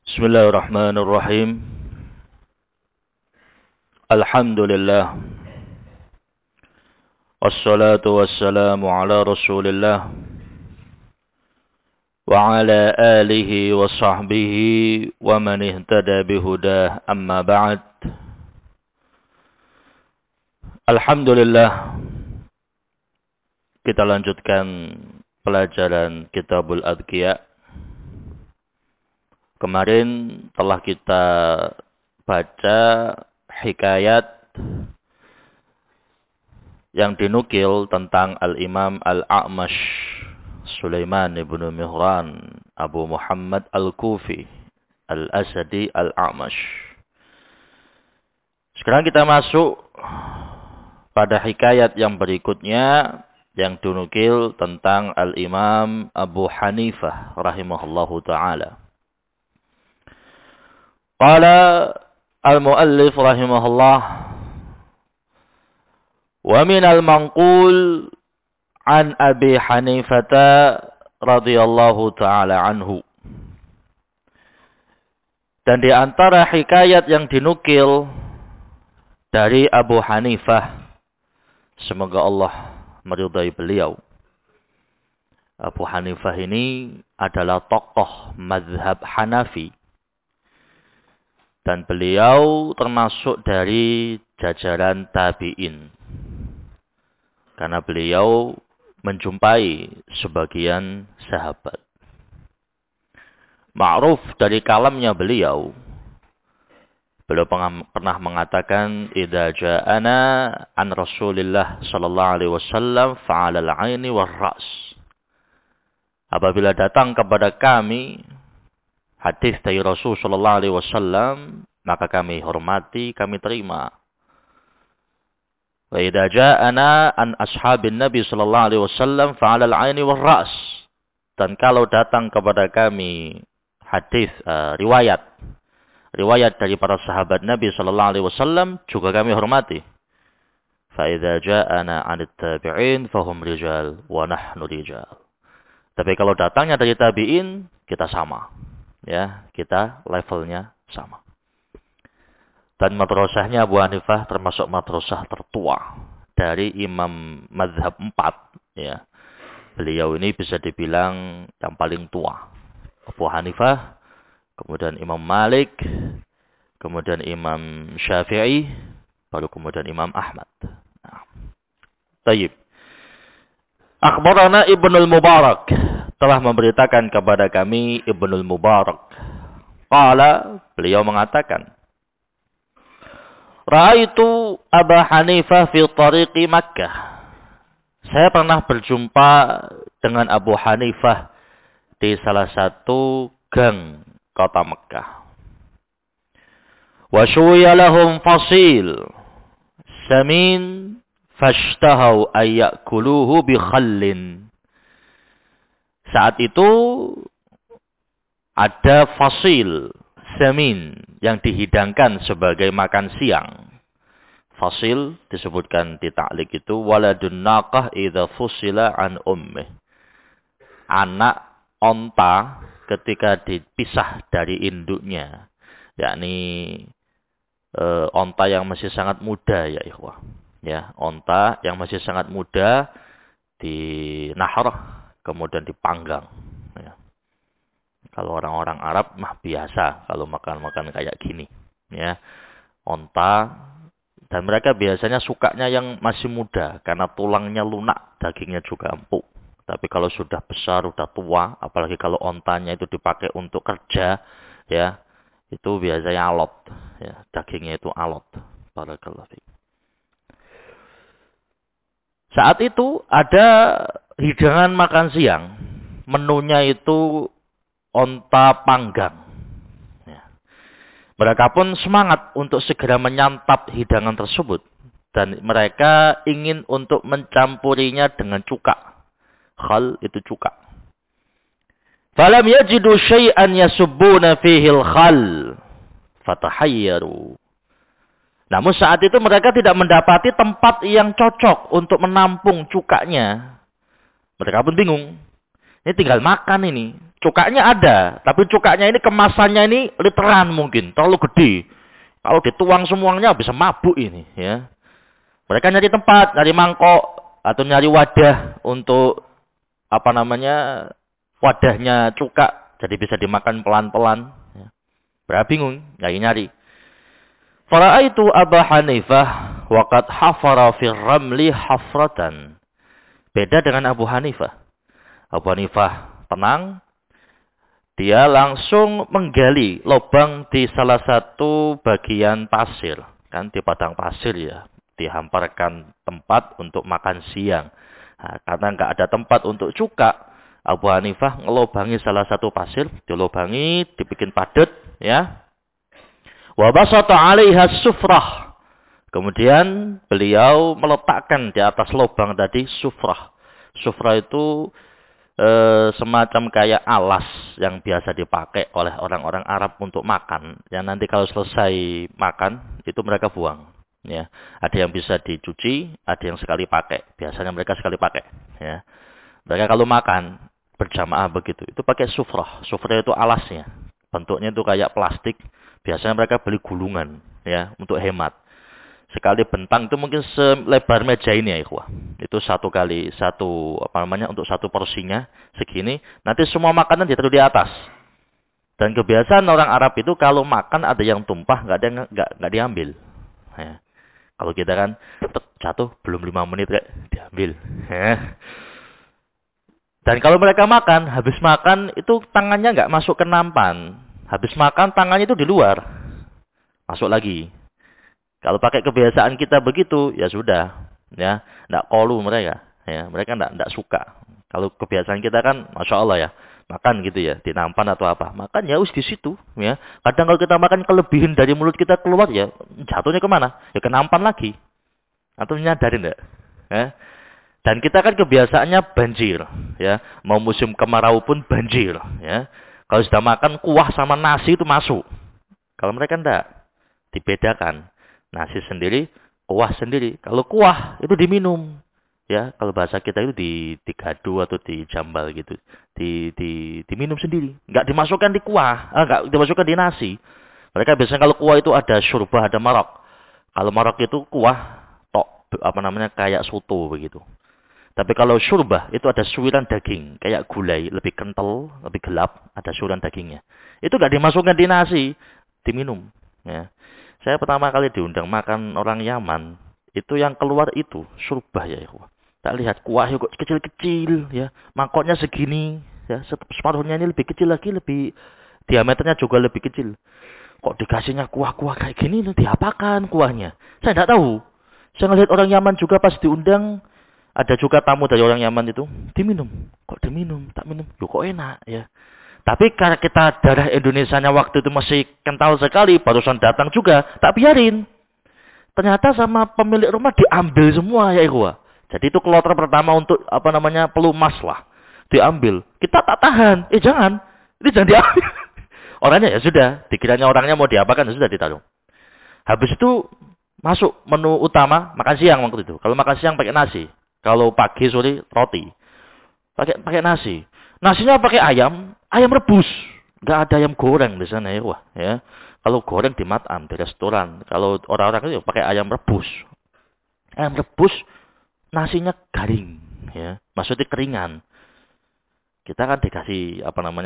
Bismillahirrahmanirrahim. Alhamdulillah. Wassalatu wassalamu ala Rasulillah wa ala alihi wa sahbihi wa man ihtada bihudah, amma ba'd. Alhamdulillah, kita lanjutkan pelajaran Kitabul Adqiya. Kemarin telah kita baca hikayat yang dinukil tentang Al-Imam Al-A'mash Sulaiman ibn Mihran Abu Muhammad Al-Kufi Al-Asadi Al-A'mash. Sekarang kita masuk pada hikayat yang berikutnya yang dinukil tentang Al-Imam Abu Hanifah rahimahullahu ta'ala. Qala al-muallif rahimahullah, wa min al-manqul an Abi Hanifah radhiyallahu ta'ala anhu. Dan di antara hikayat yang dinukil dari Abu Hanifah, semoga Allah meridai beliau. Abu Hanifah ini adalah tokoh mazhab Hanafi. Dan beliau termasuk dari jajaran tabi'in. Karena beliau menjumpai sebagian sahabat. Ma'ruf dari kalamnya beliau pernah mengatakan, idza ja'ana an Rasulillah sallallahu alaihi wasallam fa'alal 'aini war ra's. Apabila datang kepada kami hadis dari Rasul sallallahu alaihi wasallam, maka kami hormati, kami terima. Wa idza ja'ana an ashabin Nabi sallallahu alaihi wasallam fa'alal 'aini war ra's. Dan kalau datang kepada kami hadis riwayat dari para sahabat Nabi sallallahu alaihi wasallam, juga kami hormati. Fa idza ja'ana 'anit tabi'in fahum rijal wa nahnu rijal. Tapi kalau datangnya dari tabi'in, kita sama. Ya, kita levelnya sama. Dan madrasahnya Abu Hanifah termasuk madrasah tertua dari imam mazhab 4. Ya. Beliau ini bisa dibilang yang paling tua. Abu Hanifah, kemudian Imam Malik, kemudian Imam Syafi'i, baru kemudian Imam Ahmad. Nah. Tayyib. Akhbarana Ibnul Mubarak, telah memberitakan kepada kami Ibnul Mubarak. Qala, beliau mengatakan, Ra'aitu Abu Hanifah fi tariqi Makkah. Saya pernah berjumpa dengan Abu Hanifah di salah satu gang kota Mekah. Wa syuwiya lahum fasil samin fashtahau ayyakuluhu bi khallin. Saat itu ada fasil samin yang dihidangkan sebagai makan siang. Fasil disebutkan di ta'liq itu waladun naqah idza fusila an ummih. Anak onta ketika dipisah dari induknya, yakni onta yang masih sangat muda, ya ikhwah. Ya, onta yang masih sangat muda dinahr, kemudian dipanggang. Ya. Kalau orang-orang Arab mah biasa kalau makan-makan kayak gini, ya. Onta, dan mereka biasanya sukanya yang masih muda karena tulangnya lunak, dagingnya juga empuk. Tapi kalau sudah besar, sudah tua, apalagi kalau ontanya itu dipakai untuk kerja, ya, itu biasanya alot, ya, dagingnya itu alot. Barakallahu fiik. Saat itu ada hidangan makan siang. Menunya itu onta panggang. Ya. Mereka pun semangat untuk segera menyantap hidangan tersebut. Dan mereka ingin untuk mencampurinya dengan cuka. Khal itu cuka. Falam yajidu syai'an yasubbuna fihil khal. Fatahayyaru. Namun saat itu mereka tidak mendapati tempat yang cocok untuk menampung cukanya. Mereka pun bingung. Ini tinggal makan ini. Cukanya ada, tapi cukanya ini kemasannya ini literan mungkin, terlalu gede. Kalau dituang semuanya bisa mabuk ini, ya. Mereka nyari tempat, nyari mangkok atau nyari wadah untuk apa namanya? Wadahnya cuka, jadi bisa dimakan pelan-pelan, ya. Mereka bingung, nyari-nyari. Fara'aitu Abu Hanifah waqad hafara fir ramli hafratan. Beda dengan Abu Hanifah. Abu Hanifah tenang, dia langsung menggali lubang di salah satu bagian pasir. Kan di padang pasir ya, dihamparkan tempat untuk makan siang. Nah, karena nggak ada tempat untuk cuka, Abu Hanifah ngelobangi salah satu pasir, dilobangi, dibikin padat, ya. Wa basata 'alaiha sufrah. Kemudian beliau meletakkan di atas lubang tadi sufrah. Sufrah itu semacam kayak alas yang biasa dipakai oleh orang-orang Arab untuk makan. Yang nanti kalau selesai makan, itu mereka buang. Ya, ada yang bisa dicuci, ada yang sekali pakai. Biasanya mereka sekali pakai. Ya, mereka kalau makan berjamaah begitu, itu pakai sufrah. Sufrah itu alasnya, bentuknya itu kayak plastik. Biasanya mereka beli gulungan, ya, untuk hemat. Sekali bentang itu mungkin selebar meja ini ya ikhwah. Itu satu untuk satu porsinya segini. Nanti semua makanan ditaruh di atas. Dan kebiasaan orang Arab itu kalau makan ada yang tumpah nggak diambil. Ya. Kalau kita kan jatuh belum 5 menit kayak diambil. Ya. Dan kalau mereka makan, habis makan itu tangannya nggak masuk ke nampan. Habis makan tangannya itu di luar. Masuk lagi. Kalau pakai kebiasaan kita begitu, ya sudah, ya, ndak kolu mereka, ya, mereka ndak suka. Kalau kebiasaan kita kan, masya Allah ya, makan gitu ya, di nampan atau apa, makan ya us di situ, ya. Kadang kalau kita makan kelebihan dari mulut kita keluar ya, jatuhnya kemana? Ya ke nampan lagi, atau nyadarin ndak? Ya. Dan kita kan kebiasaannya banjir, ya, mau musim kemarau pun banjir, ya. Kalau sudah makan kuah sama nasi itu masuk, kalau mereka ndak, dibedakan. Nasi sendiri, kuah sendiri. Kalau kuah itu diminum, ya. Kalau bahasa kita itu digadu atau dijambal gitu, diminum sendiri. Enggak dimasukkan di kuah, enggak dimasukkan di nasi. Mereka biasanya kalau kuah itu ada syurbah, ada marok. Kalau marok itu kuah tok, kayak soto begitu. Tapi kalau syurbah itu ada suiran daging, kayak gulai, lebih kental, lebih gelap, ada suiran dagingnya. Itu enggak dimasukkan di nasi, diminum, ya. Saya pertama kali diundang makan orang Yaman, itu yang keluar itu surbah ya. Tak lihat kuahnya kok kecil-kecil ya, mangkoknya segini ya, separuhnya ini lebih kecil lagi, lebih diameternya juga lebih kecil. Kok dikasihnya kuah-kuah kayak gini, diapakan kuahnya? Saya tidak tahu. Saya ngelihat orang Yaman juga pas diundang, ada juga tamu dari orang Yaman itu, diminum. Kok diminum? Tak minum. Loh kok enak ya. Tapi karena kita darah Indonesianya waktu itu masih kental sekali, barusan datang juga, tak biarin. Ternyata sama pemilik rumah diambil semua ya ikhwah. Jadi itu kloter pertama untuk pelumas lah. Diambil. Kita tak tahan. Jangan. Ini jangan diambil. Orangnya ya sudah, dikiranya orangnya mau diapakan, ya sudah ditaruh. Habis itu masuk menu utama, makan siang waktu itu. Kalau makan siang pakai nasi. Kalau pagi sore roti. Pakai nasi. Nasinya pakai ayam rebus. Nggak ada ayam goreng di sana ya, wah, ya. Kalau goreng di matam, di restoran. Kalau orang-orang itu pakai ayam rebus. Ayam rebus, nasinya garing, ya. Maksudnya keringan. Kita kan dikasih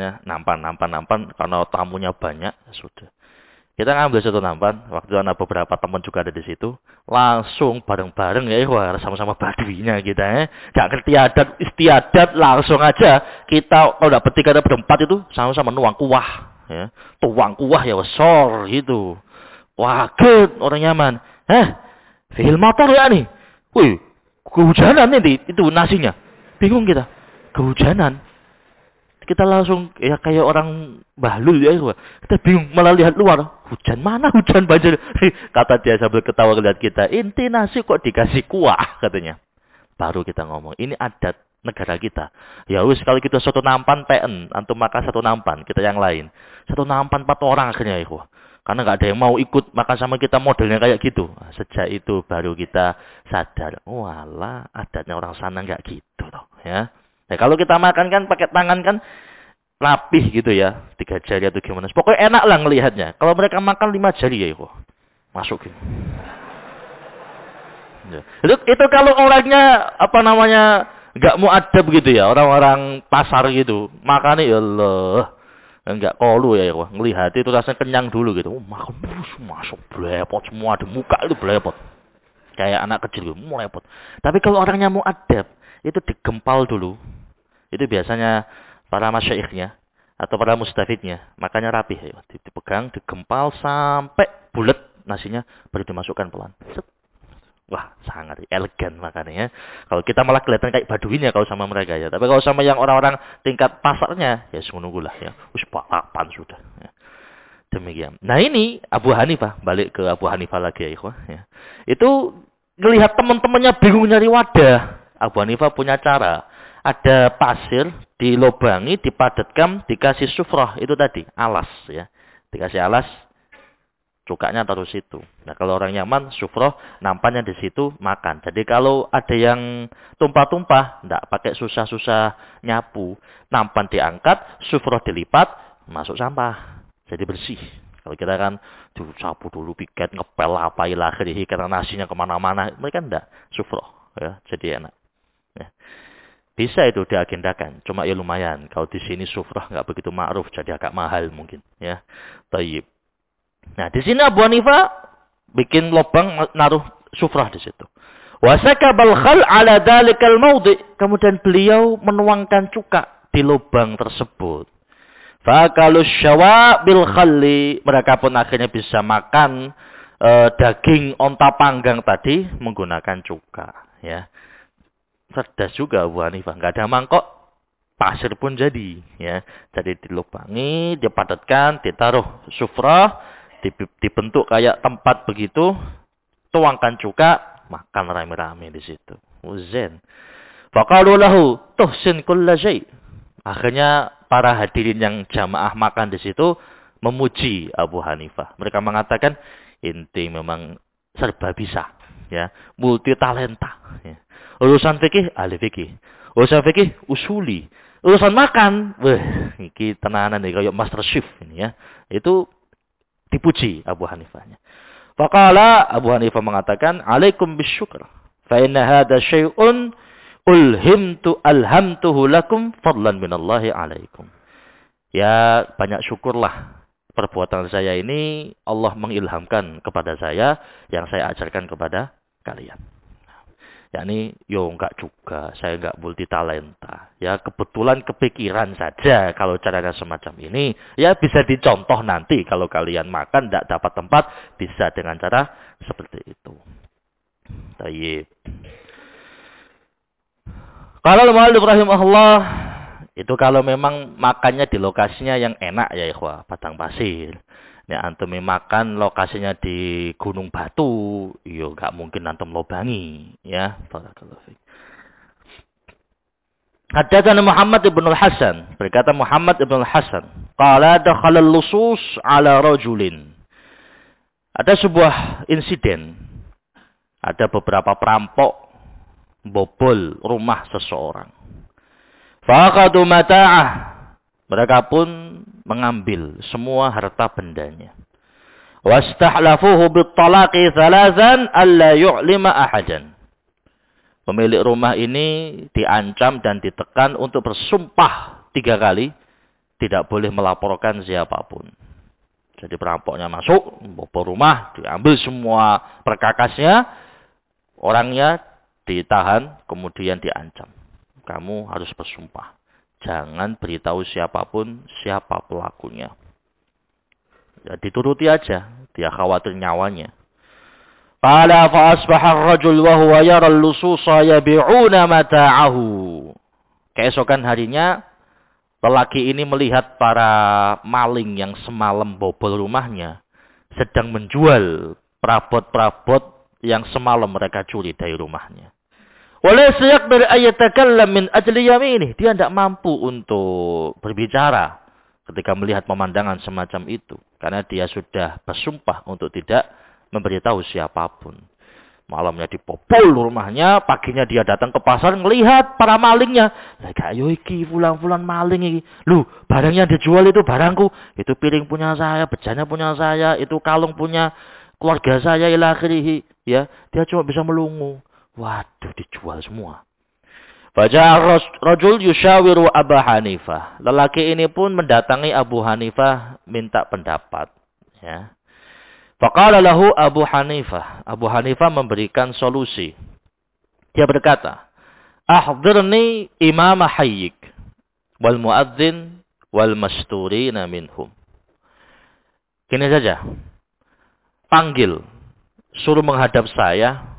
nampan karena tamunya banyak, sudah. Kita ngambil satu nampan, waktu itu ada beberapa teman juga ada di situ, langsung bareng-bareng ya, wah, sama-sama baduinya kita ya. Gak ngerti adat istiadat, langsung aja kita kalau dapat 3 ada berempat itu sama-sama nuang kuah, ya. Tuang kuah ya besar gitu. Waget orang Yaman. Fihil motor ya nih. Wih, kehujanan nih itu nasinya. Bingung kita. Kehujanan. Kita langsung ya kayak orang bahlul ya. Kita bingung malah lihat luar. Hujan mana hujan banjir. Kata dia sambil ketawa lihat kita. Inti nasi kok dikasih kuah katanya. Baru kita ngomong. Ini adat negara kita. Ya wis kalau kita satu nampan PN. Antum makan satu nampan. Kita yang lain. Satu nampan 4 orang akhirnya ya. Karena nggak ada yang mau ikut makan sama kita modelnya kayak gitu. Sejak itu baru kita sadar. Walah adatnya orang sana nggak gitu toh. Ya. Nah, kalau kita makan kan pakai tangan kan rapih gitu ya. 3 jari atau gimana. Pokoknya enak lah ngelihatnya. Kalau mereka makan 5 jari ya itu. Masukin. Ya. Itu kalau orangnya nggak mau adab gitu ya, orang-orang pasar gitu. Makannya ya Allah. Enggak kolu ya, ngelihat itu rasanya kenyang dulu gitu. Makan terus masuk blepot semua di muka itu blepot. Kayak anak kecil gitu, blepot. Tapi kalau orangnya mau adab, itu digempal dulu. Itu biasanya para masyaikhnya atau para mustafidnya, makanya rapih ya. Dipegang, digempal sampai bulat nasinya baru dimasukkan pelan. Set. Wah, sangat elegan makannya. Kalau kita malah kelihatan kayak baduin ya kalau sama mereka ya. Tapi kalau sama yang orang-orang tingkat pasarnya, ya menunggulah ya. Wis papan sudah. Ya. Demikian. Nah ini Abu Hanifah, balik ke Abu Hanifah lagi ya, ikhwah. Ya. Itu ngelihat teman-temannya bingung nyari wadah. Abu Hanifah punya cara. Ada pasir, dilobangi, dipadatkan, dikasih sufrah. Itu tadi, alas ya. Dikasih alas. Cukanya taruh situ. Nah kalau orang Yaman, sufroh, nampannya di situ, makan. Jadi kalau ada yang tumpah-tumpah, tidak pakai susah-susah nyapu. Nampan diangkat, sufroh dilipat, masuk sampah. Jadi bersih. Kalau kita kan sapu dulu, piket, ngepel, apa ilahi, karena nasinya kemana-mana. Mereka tidak, sufroh. Ya, jadi enak. Ya. Bisa itu diagendakan. Cuma ya lumayan. Kalau di sini sufroh nggak begitu ma'ruf, jadi agak mahal mungkin. Ya, tayyib. Nah, di sini Abu Hanifah bikin lubang naruh sufrah di situ. Wasakabal khal ala dalikal maudhi. Kemudian beliau menuangkan cuka di lubang tersebut. Fakalu syawa bil khalli. Mereka pun akhirnya bisa makan daging onta panggang tadi menggunakan cuka. Ya, cerdas juga Abu Hanifah. Nggak ada mangkok. Pasir pun jadi. Ya, jadi dilubangi, dipadatkan, ditaruh sufrah. Dibentuk kayak tempat begitu, tuangkan cuka, makan rame-rame di situ. Zen. Faqalu lahu tuhsin kulla syai'. Akhirnya para hadirin yang jamaah makan di situ memuji Abu Hanifah. Mereka mengatakan, inti memang serba bisa, ya, multi talenta. Ya. Urusan fikih, ahli fikih. Urusan fikih, usuli. Urusan makan, iki tenanan nih kayak master chef ini ya. Itu dipuji Abu Hanifahnya. Faqala Abu Hanifah mengatakan, "Alaikum bisyukr. Fa inna hadha syai'un alhamtuhu lakum fadlan minallahi alaikum." Ya, banyak syukurlah. Perbuatan saya ini Allah mengilhamkan kepada saya yang saya ajarkan kepada kalian. Yakni, enggak juga, saya enggak multi talenta. Ya, kebetulan kepikiran saja kalau caranya semacam ini. Ya, bisa dicontoh nanti kalau kalian makan enggak dapat tempat, bisa dengan cara seperti itu. Tayyib. Kalau al-mu'allif rahimahullah, itu kalau memang makannya di lokasinya yang enak ya ikhwah, padang pasir. Ya, antum makan lokasinya di Gunung Batu, yo enggak mungkin antum lobangi, ya. Barakallahu fiik. Haddatsana Muhammad ibn al-Hasan, berkata Muhammad ibn al-Hasan, qala dakhala al-lusus ala rajulin. Ada sebuah insiden. Ada beberapa perampok bobol rumah seseorang. Faqadu mata'ah. Mereka pun mengambil semua harta bendanya. Wastahlafuhu bit-talaqi thalathan alla yu'lima ahadan. Pemilik rumah ini diancam dan ditekan untuk bersumpah 3 kali tidak boleh melaporkan siapapun. Jadi perampoknya masuk, bobol rumah, diambil semua perkakasnya, orangnya ditahan, kemudian diancam. Kamu harus bersumpah. Jangan beritahu siapapun siapa pelakunya. Ya, dituruti aja. Dia khawatir nyawanya. Qala fa asbaha ar-rajul wa huwa yara al-lususa yabi'una mata'ahu. Keesokan harinya, lelaki ini melihat para maling yang semalam bobol rumahnya sedang menjual perabot-perabot yang semalam mereka curi dari rumahnya. Walaysa yaqdir ayatakallam min ajli yaminih. Dia tidak mampu untuk berbicara ketika melihat pemandangan semacam itu. Karena dia sudah bersumpah untuk tidak memberitahu siapapun. Malamnya dibobol rumahnya, paginya dia datang ke pasar ngelihat para malingnya. Ya kayo iki fulan-fulan maling iki. Lu, barang yang dijual itu barangku. Itu piring punya saya, bejana punya saya, itu kalung punya keluarga saya ila akhirih. Ya, dia cuma bisa melungu. Waduh, dijual semua. Faja'a rajul yushawiru Abu Hanifah. Lelaki ini pun mendatangi Abu Hanifah minta pendapat, ya. Faqala lahu Abu Hanifah. Abu Hanifah memberikan solusi. Dia berkata, "Ahdzirni imam hayyik wal muadzin wal masturina minhum." Gini saja. Panggil, suruh menghadap saya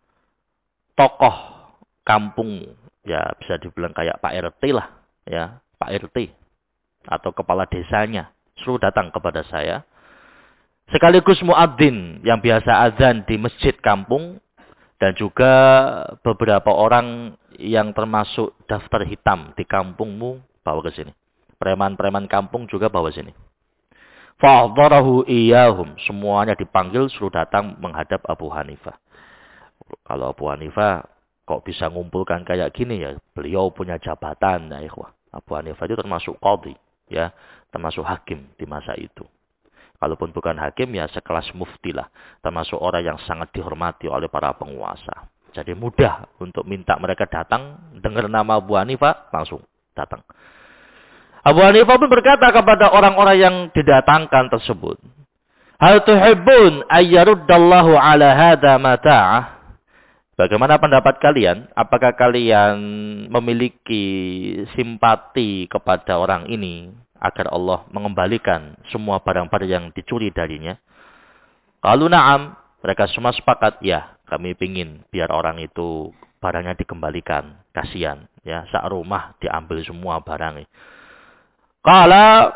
tokoh kampungmu. Ya, bisa dibilang kayak Pak RT lah, ya, Pak RT atau kepala desanya. Suruh datang kepada saya. Sekaligus muadzin yang biasa azan di masjid kampung. Dan juga beberapa orang yang termasuk daftar hitam di kampungmu bawa ke sini. Preman-preman kampung juga bawa sini. Fa'adharahu iyahum. Semuanya dipanggil suruh datang menghadap Abu Hanifah. Kalau Abu Hanifah kok bisa ngumpulkan kayak gini ya. Beliau punya jabatan ya ikhwah. Abu Hanifah itu termasuk qadhi. Ya, termasuk hakim di masa itu. Kalaupun bukan hakim, ya sekelas mufti lah. Termasuk orang yang sangat dihormati oleh para penguasa. Jadi mudah untuk minta mereka datang. Dengar nama Abu Hanifah, langsung datang. Abu Hanifah pun berkata kepada orang-orang yang didatangkan tersebut. Hal tuhibbun ayyaruddallahu ala hadha mata'ah. Bagaimana pendapat kalian? Apakah kalian memiliki simpati kepada orang ini? Agar Allah mengembalikan semua barang-barang yang dicuri darinya. Kalau na'am, mereka semua sepakat, ya kami pingin biar orang itu barangnya dikembalikan. Kasihan, ya sak rumah diambil semua barangnya. Qala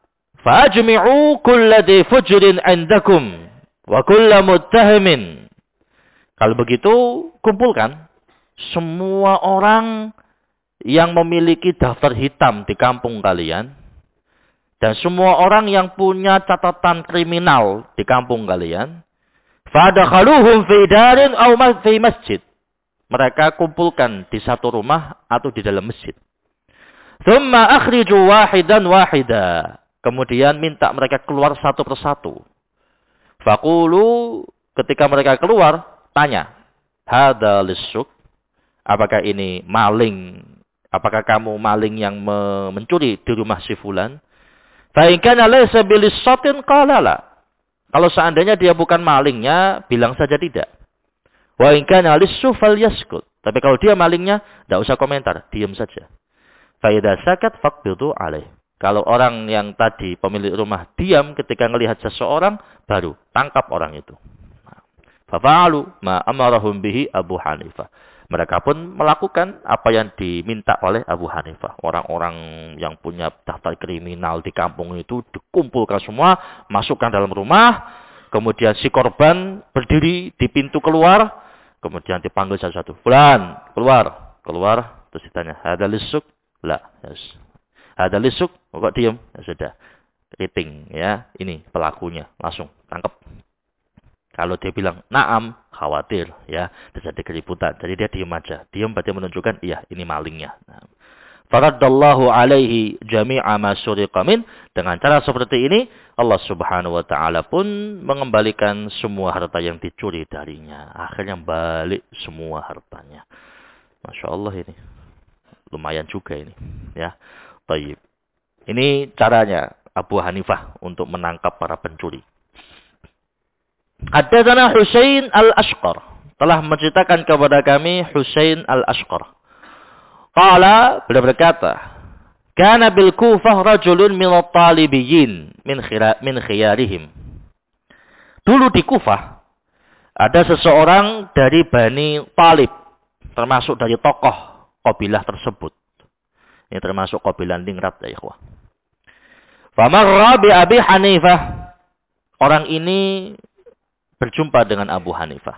fajmi'u kulla di fujrin indakum wa kulla muttahimin. Kalau begitu, kumpulkan semua orang yang memiliki daftar hitam di kampung kalian. Dan semua orang yang punya catatan kriminal di kampung kalian. Fadakhaluhum fi darin aw fi masjid. Mereka kumpulkan di satu rumah atau di dalam masjid. Thumma akhriju wahidan wahida. Kemudian minta mereka keluar satu persatu. Faqulu, ketika mereka keluar, tanya. Hada lissuk. Apakah ini maling? Apakah kamu maling yang mencuri di rumah si fulan? Fa'inkan laysa bilissatin qala la. Kalau seandainya dia bukan malingnya, bilang saja tidak. Wa in kana lissu falyaskut. Tapi kalau dia malingnya, tidak usah komentar, diam saja. Fa idza sakat faqbidu alaih. Kalau orang yang tadi pemilik rumah diam ketika melihat seseorang, baru tangkap orang itu. Fa fa'alu ma amarahum bihi Abu Hanifah. Mereka pun melakukan apa yang diminta oleh Abu Hanifah. Orang-orang yang punya daftar kriminal di kampung itu dikumpulkan semua, masukkan dalam rumah. Kemudian si korban berdiri di pintu keluar. Kemudian dipanggil satu-satu. Fulan, keluar. Keluar. Terus ditanya, ada lisuk? La. Yes. Ada lisuk? Kok diam? Ya sudah. Rating, ya. Ini pelakunya. Langsung tangkap. Kalau dia bilang na'am, khawatir, ya, terjadi keributan. Jadi dia diam aja. Diam berarti menunjukkan, iya, ini malingnya. Faraddallahu alaihi jami'a ma suriqa min. Dengan cara seperti ini, Allah Subhanahu wa taala pun mengembalikan semua harta yang dicuri darinya. Akhirnya balik semua hartanya. Masya Allah ini. Lumayan juga ini, ya. Baik. Ini caranya Abu Hanifah untuk menangkap para pencuri. Haddatsana Husain al-Ashqar. Telah menceritakan kepada kami Husain al-Ashqar. Qala, beliau berkata, kana bil Kufah rajulun min at-talibiyyin min khiyarihim. Dulu di Kufah ada seseorang dari Bani Talib, termasuk dari tokoh kabilah tersebut. Ini termasuk kabilah Ningrat ya ikhwah. Famarra bi Abi Hanifah. Orang ini berjumpa dengan Abu Hanifah.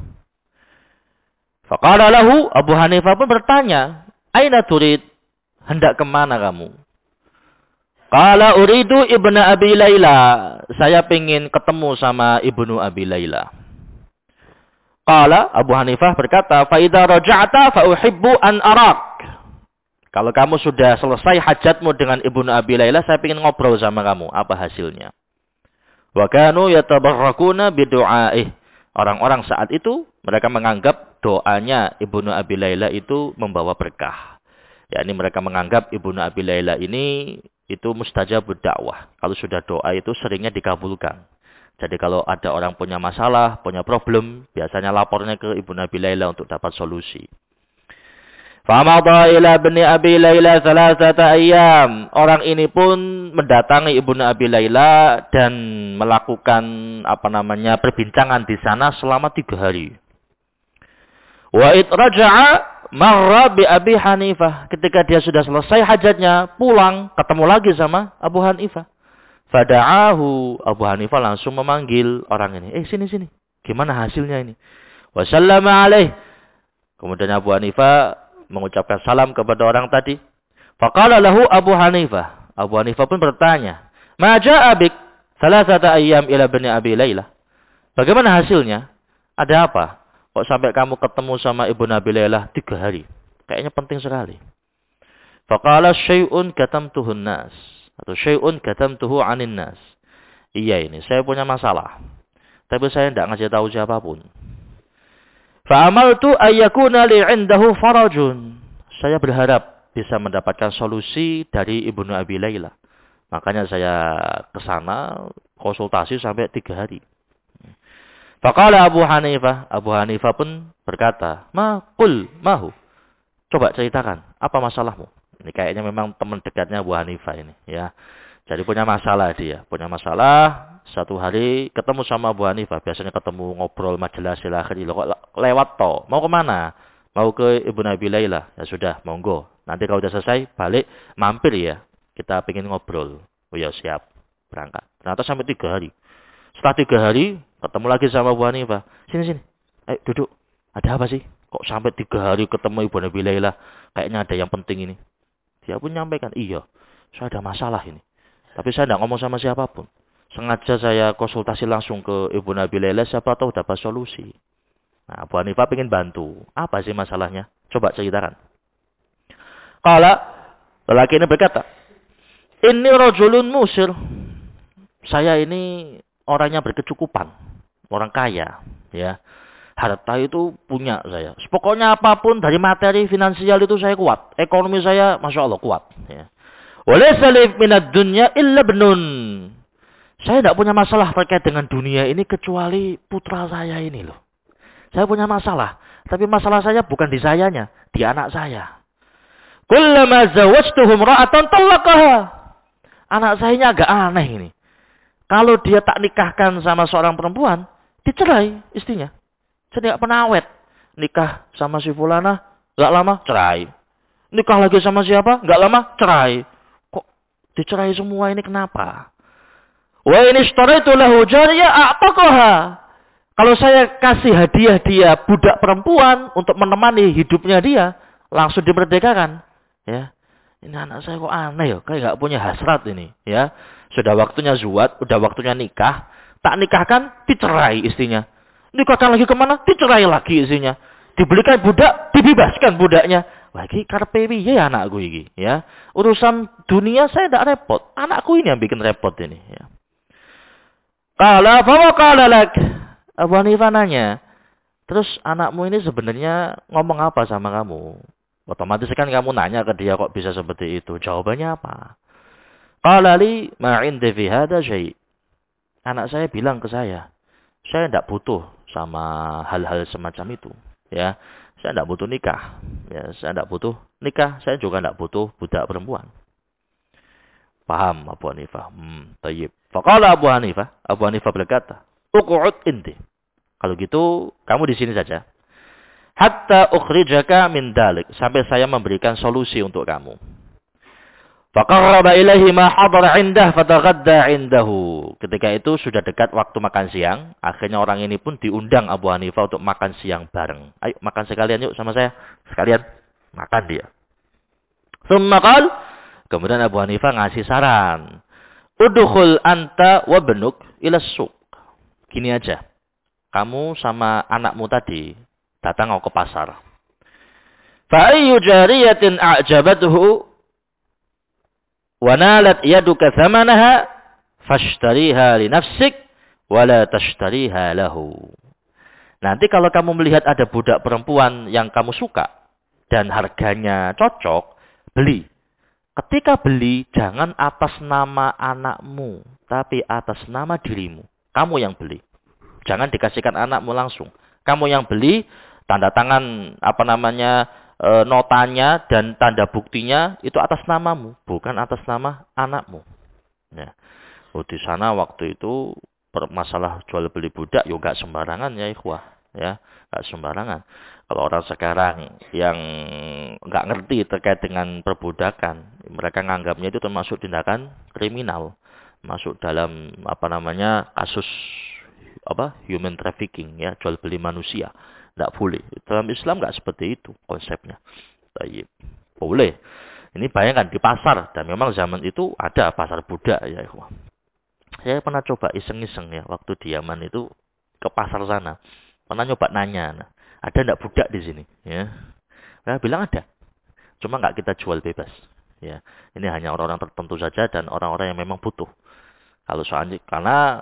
Faqala lahu, Abu Hanifah pun bertanya, aina turid? Hendak kemana kamu? Qala uridu ibnu Abi Laila. Saya ingin ketemu sama ibnu Abi Laila. Qala Abu Hanifah berkata, "Fa idza raja'ta fa uhibbu an arak." Kalau kamu sudah selesai hajatmu dengan Ibnu Abi Layla, saya ingin ngobrol sama kamu. Apa hasilnya? Wa kanu yatabarrakuna bidu'aih. Orang-orang saat itu mereka menganggap doanya Ibnu Abi Layla itu membawa berkah. Yakni mereka menganggap Ibnu Abi Layla ini itu mustajabud dakwah. Kalau sudah doa itu seringnya dikabulkan. Jadi kalau ada orang punya masalah, punya problem, biasanya lapornya ke Ibnu Abi Layla untuk dapat solusi. Famadha ila ibni Abi Layla thalathata ayyam. Orang ini pun mendatangi Ibnu Abi Layla dan melakukan perbincangan di sana selama 3 hari. Wa id raja'a marra bi Abi Hanifah. Ketika dia sudah selesai hajatnya, pulang, ketemu lagi sama Abu Hanifah. Fada'ahu. Abu Hanifah langsung memanggil orang ini. Sini. Gimana hasilnya ini? Wa sallama alaih. Kemudian Abu Hanifah mengucapkan salam kepada orang tadi. Faqala lahu Abu Hanifah. Abu Hanifah pun bertanya. Ma ja'a bik thalathata ayyam ila bani Abi Layla. Bagaimana hasilnya? Ada apa? Kok sampai kamu ketemu sama Ibnu Abi Layla 3 hari? Kayaknya penting sekali. Faqala syai'un katamtuhun nas. Atau syai'un katamtuhu 'anin nas. Iya ini, saya punya masalah. Tapi saya tidak ngasih tahu siapapun. Fa'amaltu ayyakuna li 'indahu farajun. Saya berharap bisa mendapatkan solusi dari Ibnu Abi Layla. Makanya saya ke sana konsultasi sampai 3 hari. Faqala Abu Hanifah. Abu Hanifah pun berkata, mahu. Coba ceritakan, apa masalahmu? Ini kayaknya memang teman dekatnya Abu Hanifah ini, ya. Jadi punya masalah dia. Punya masalah, satu hari ketemu sama Abu Hanifah. Biasanya ketemu ngobrol majelis akhir. Lewat toh. Mau kemana? Mau ke Ibnu Abi Layla. Ya sudah, monggo. Nanti kalau sudah selesai, balik, mampir ya. Kita pengen ngobrol. Oh ya siap, berangkat. Ternyata sampai 3 hari. Setelah 3 hari, ketemu lagi sama Abu Hanifah. Sini. Ayo duduk. Ada apa sih? Kok sampai 3 hari ketemu Ibnu Abi Layla? Kayaknya ada yang penting ini. Dia pun nyampaikan, iya, saya ada masalah ini. Tapi saya tidak ngomong sama siapapun. Sengaja saya konsultasi langsung ke Ibnu Abi Layla, siapa tahu dapat solusi. Nah, Abu Hanifah ingin bantu. Apa sih masalahnya? Coba ceritakan. Kala, lelaki ini berkata, Inni rajulun musir. Saya ini orangnya berkecukupan. Orang kaya. Ya. Harta itu punya saya. Pokoknya apapun dari materi finansial itu saya kuat. Ekonomi saya Masya Allah kuat. Ya. Walaysa li minad dunya illa ibnun. Saya tidak punya masalah terkait dengan dunia ini kecuali putra saya ini loh. Saya punya masalah. Tapi masalah saya bukan di sayanya. Di anak saya. Kullama zawajtuhum ra'atan talaqaha. Anak saya ini agak aneh ini. Kalau dia tak nikahkan sama seorang perempuan, dicerai istrinya. Jadi tidak pernah awet. Nikah sama si fulana, nggak lama, cerai. Nikah lagi sama siapa, nggak lama, cerai. Kok dicerai semua ini kenapa? Wa ini shtaraitu lahu jariyah a'taqaha. Kalau saya kasih hadiah dia budak perempuan untuk menemani hidupnya dia, langsung dimerdekakan. Ya. Ini anak saya kok aneh ya, kayak nggak punya hasrat ini. Ya. Sudah waktunya zuat, udah waktunya nikah. Tak nikahkan, dicerai istrinya. Nikahkan lagi kemana? Dicerai lagi istrinya. Dibelikan budak, dibebaskan budaknya. Wah, ini karpe piye anakku ini. Ya. Urusan dunia saya tidak repot. Anakku ini yang bikin repot ini. Ya. Qala fa qala lak. Abu Hanifah nanya. Terus anakmu ini sebenarnya ngomong apa sama kamu? Otomatis kan kamu nanya ke dia kok bisa seperti itu. Jawabannya apa? Qala li ma 'indi fi hadha syai'. Anak saya bilang ke saya tidak butuh sama hal-hal semacam itu. Ya, saya tidak butuh nikah. Ya, saya tidak butuh nikah. Saya juga tidak butuh budak perempuan. Paham Abu Hanifah? Tayyib. Faqala Abu Hanifah berkata, "Uq'ud inti." Kalau gitu, kamu di sini saja. Hatta ukhrijaka min dalik. Sampai saya memberikan solusi untuk kamu. Faqarraba ilaihi ma hadara 'indah fataghadda 'indahu. Ketika itu sudah dekat waktu makan siang, akhirnya orang ini pun diundang Abu Hanifah untuk makan siang bareng. Ayo makan sekalian yuk sama saya. Sekalian makan dia. Tsumma qala, kemudian Abu Hanifah ngasih saran. Udkhul anta wa ibnuk ila suq. Gini aja. kamu sama anakmu tadi datang ke pasar. Fa ayyu jariyatin a'jabathu wa nalat yaduka thamanaha fashtariha li nafsik wa la tashtariha lahu. Nanti kalau kamu melihat ada budak perempuan yang kamu suka dan harganya cocok, beli. Ketika beli, jangan atas nama anakmu, tapi atas nama dirimu. Kamu yang beli. Jangan dikasihkan anakmu langsung. Kamu yang beli, tanda tangan notanya dan tanda buktinya itu atas namamu, bukan atas nama anakmu. Ya. Di sana waktu itu masalah jual beli budak, ya nggak sembarangan ya ikhwah, ya nggak sembarangan. Kalau orang sekarang yang nggak ngerti terkait dengan perbudakan, mereka nganggapnya itu termasuk tindakan kriminal, masuk dalam kasus human trafficking, ya, jual beli manusia. Nggak boleh. Dalam Islam nggak seperti itu konsepnya. Tayyib. Boleh. Ini bayangkan di pasar, dan memang zaman itu ada pasar budak ya ikhwah. Saya pernah coba iseng-iseng ya waktu di Yaman itu ke pasar sana. Pernah nyoba nanya, ada enggak budak di sini? Ya, nah, bilang ada. Cuma enggak kita jual bebas. Ya, ini hanya orang-orang tertentu saja dan orang-orang yang memang butuh. Kalau soalnya karena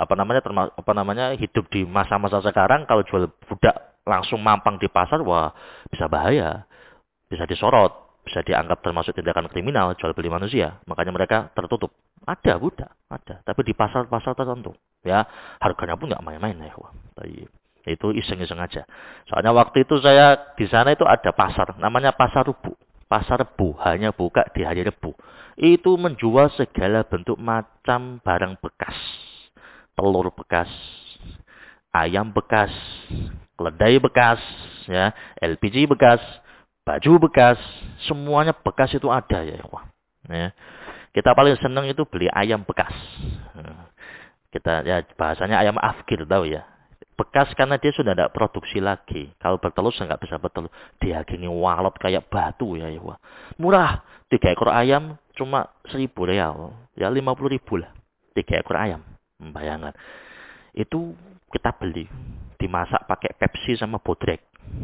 hidup di masa-masa sekarang kalau jual budak langsung mampang di pasar, wah bisa bahaya, bisa disorot, bisa dianggap termasuk tindakan kriminal jual beli manusia. Makanya mereka tertutup. Ada budak, ada. Tapi di pasar-pasar tertentu, ya harganya pun nggak main-main ya. Wah, itu iseng-iseng aja. Soalnya waktu itu saya di sana itu ada pasar, namanya Pasar Rebo. Pasar Rebo hanya buka di hari Rebo. Itu menjual segala bentuk macam barang bekas, telur bekas, ayam bekas, keledai bekas, ya, LPG bekas, baju bekas, semuanya bekas itu ada ya. Wah, ya. Kita paling senang itu beli ayam bekas. Kita ya bahasanya ayam afkir, tahu ya. Bekas karena dia sudah tidak produksi lagi. Kalau bertelur sudah nggak bisa bertelur. Dia gini walot kayak batu ya. Wah. Murah. 3 ekor ayam cuma 1.000 real. Ya 50.000 lah. 3 ekor ayam. Bayangkan. Itu kita beli. Dimasak pakai Pepsi sama bodrek.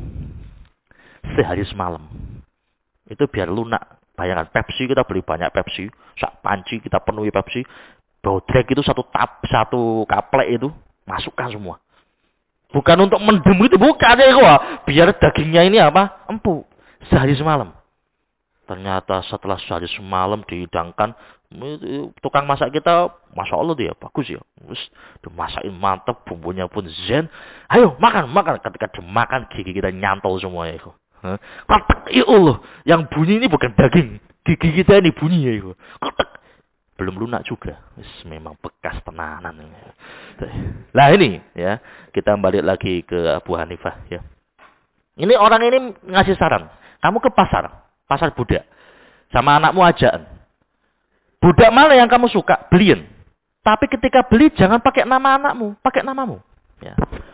Sehari semalam. Itu biar lunak. Bayangkan Pepsi, kita beli banyak Pepsi. Sak panci kita penuhi Pepsi. Bodrek itu satu kaplek itu. Masukkan semua. Bukan untuk mendem itu, bukan ya kok. Biar dagingnya ini empuk. Sehari semalam. Ternyata setelah sehari semalam dihidangkan. Tukang masak kita, Masya Allah dia, bagus ya. Dimasakin mantap, bumbunya pun zen. Ayo makan. Ketika dimakan, gigi kita nyantol semua ya kok. Kotak, ya Allah. Yang bunyi ini bukan daging. Gigi kita ini bunyi ya. Kotak. Belum lunak juga. Memang bekas tenanan. Nah ini ya. Kita balik lagi ke Abu Hanifah ya. Ini orang ini ngasih saran. Kamu ke pasar. Pasar budak. Sama anakmu ajaan. Budak mana yang kamu suka? Beliin. Tapi ketika beli jangan pakai nama anakmu. Pakai namamu. Ya.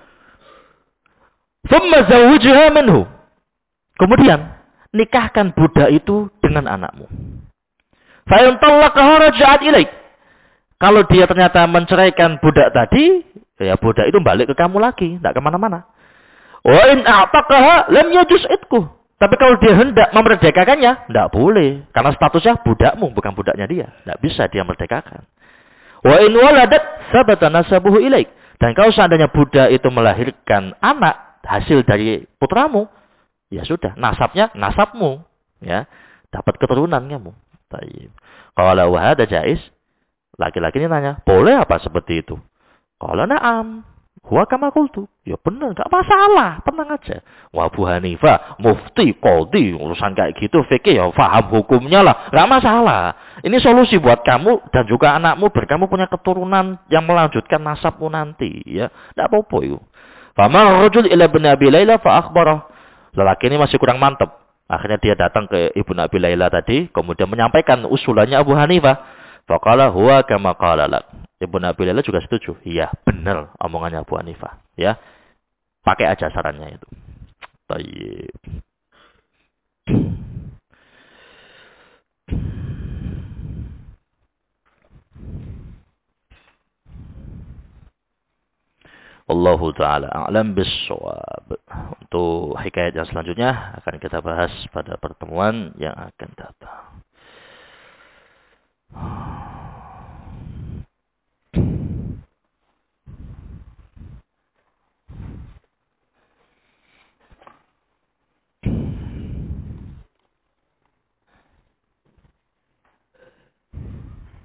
Thumma zawwijha minhu. Kemudian, nikahkan budak itu dengan anakmu. Fa'in talaqaha raja'at ilaik. Kalau dia ternyata menceraikan budak tadi, ya budak itu balik ke kamu lagi, tidak kemana-mana. Wa in a'taqaha lam yajuz itku. Tapi kalau dia hendak memerdekakannya, tidak boleh. Karena statusnya budakmu, bukan budaknya dia. Tidak bisa dia merdekakan. Wa in waladat sabata nasabuhu ilaik. Dan kalau seandainya budak itu melahirkan anak, hasil dari putramu, ya sudah, nasabnya nasabmu, ya, dapat keturunan kamu. Kalau wahada jais, laki-laki ini nanya, boleh apa seperti itu? Kalau na'am, huwa kama qultu. Ya benar, enggak masalah, tenang aja. Wa Abu Hanifah, mufti, qadhi, urusan kayak gitu fikih ya paham hukumnya lah, enggak masalah. Ini solusi buat kamu dan juga anakmu biar kamu punya keturunan yang melanjutkan nasabmu nanti, ya. Enggak apa-apa itu. Fama rajul ila ibn Abi Laila fa akhbarah. Lelaki ini masih kurang mantap. Akhirnya dia datang ke Ibnu Abi Laila tadi, kemudian menyampaikan usulannya Abu Hanifah. Faqala huwa kama qala lak. Ibnu Abi Laila juga setuju. Iya, benar omongannya Abu Hanifah, ya. Pakai aja sarannya itu. Baik. Wallahu ta'ala a'lam bissawab. Untuk hikayat yang selanjutnya akan kita bahas pada pertemuan yang akan datang.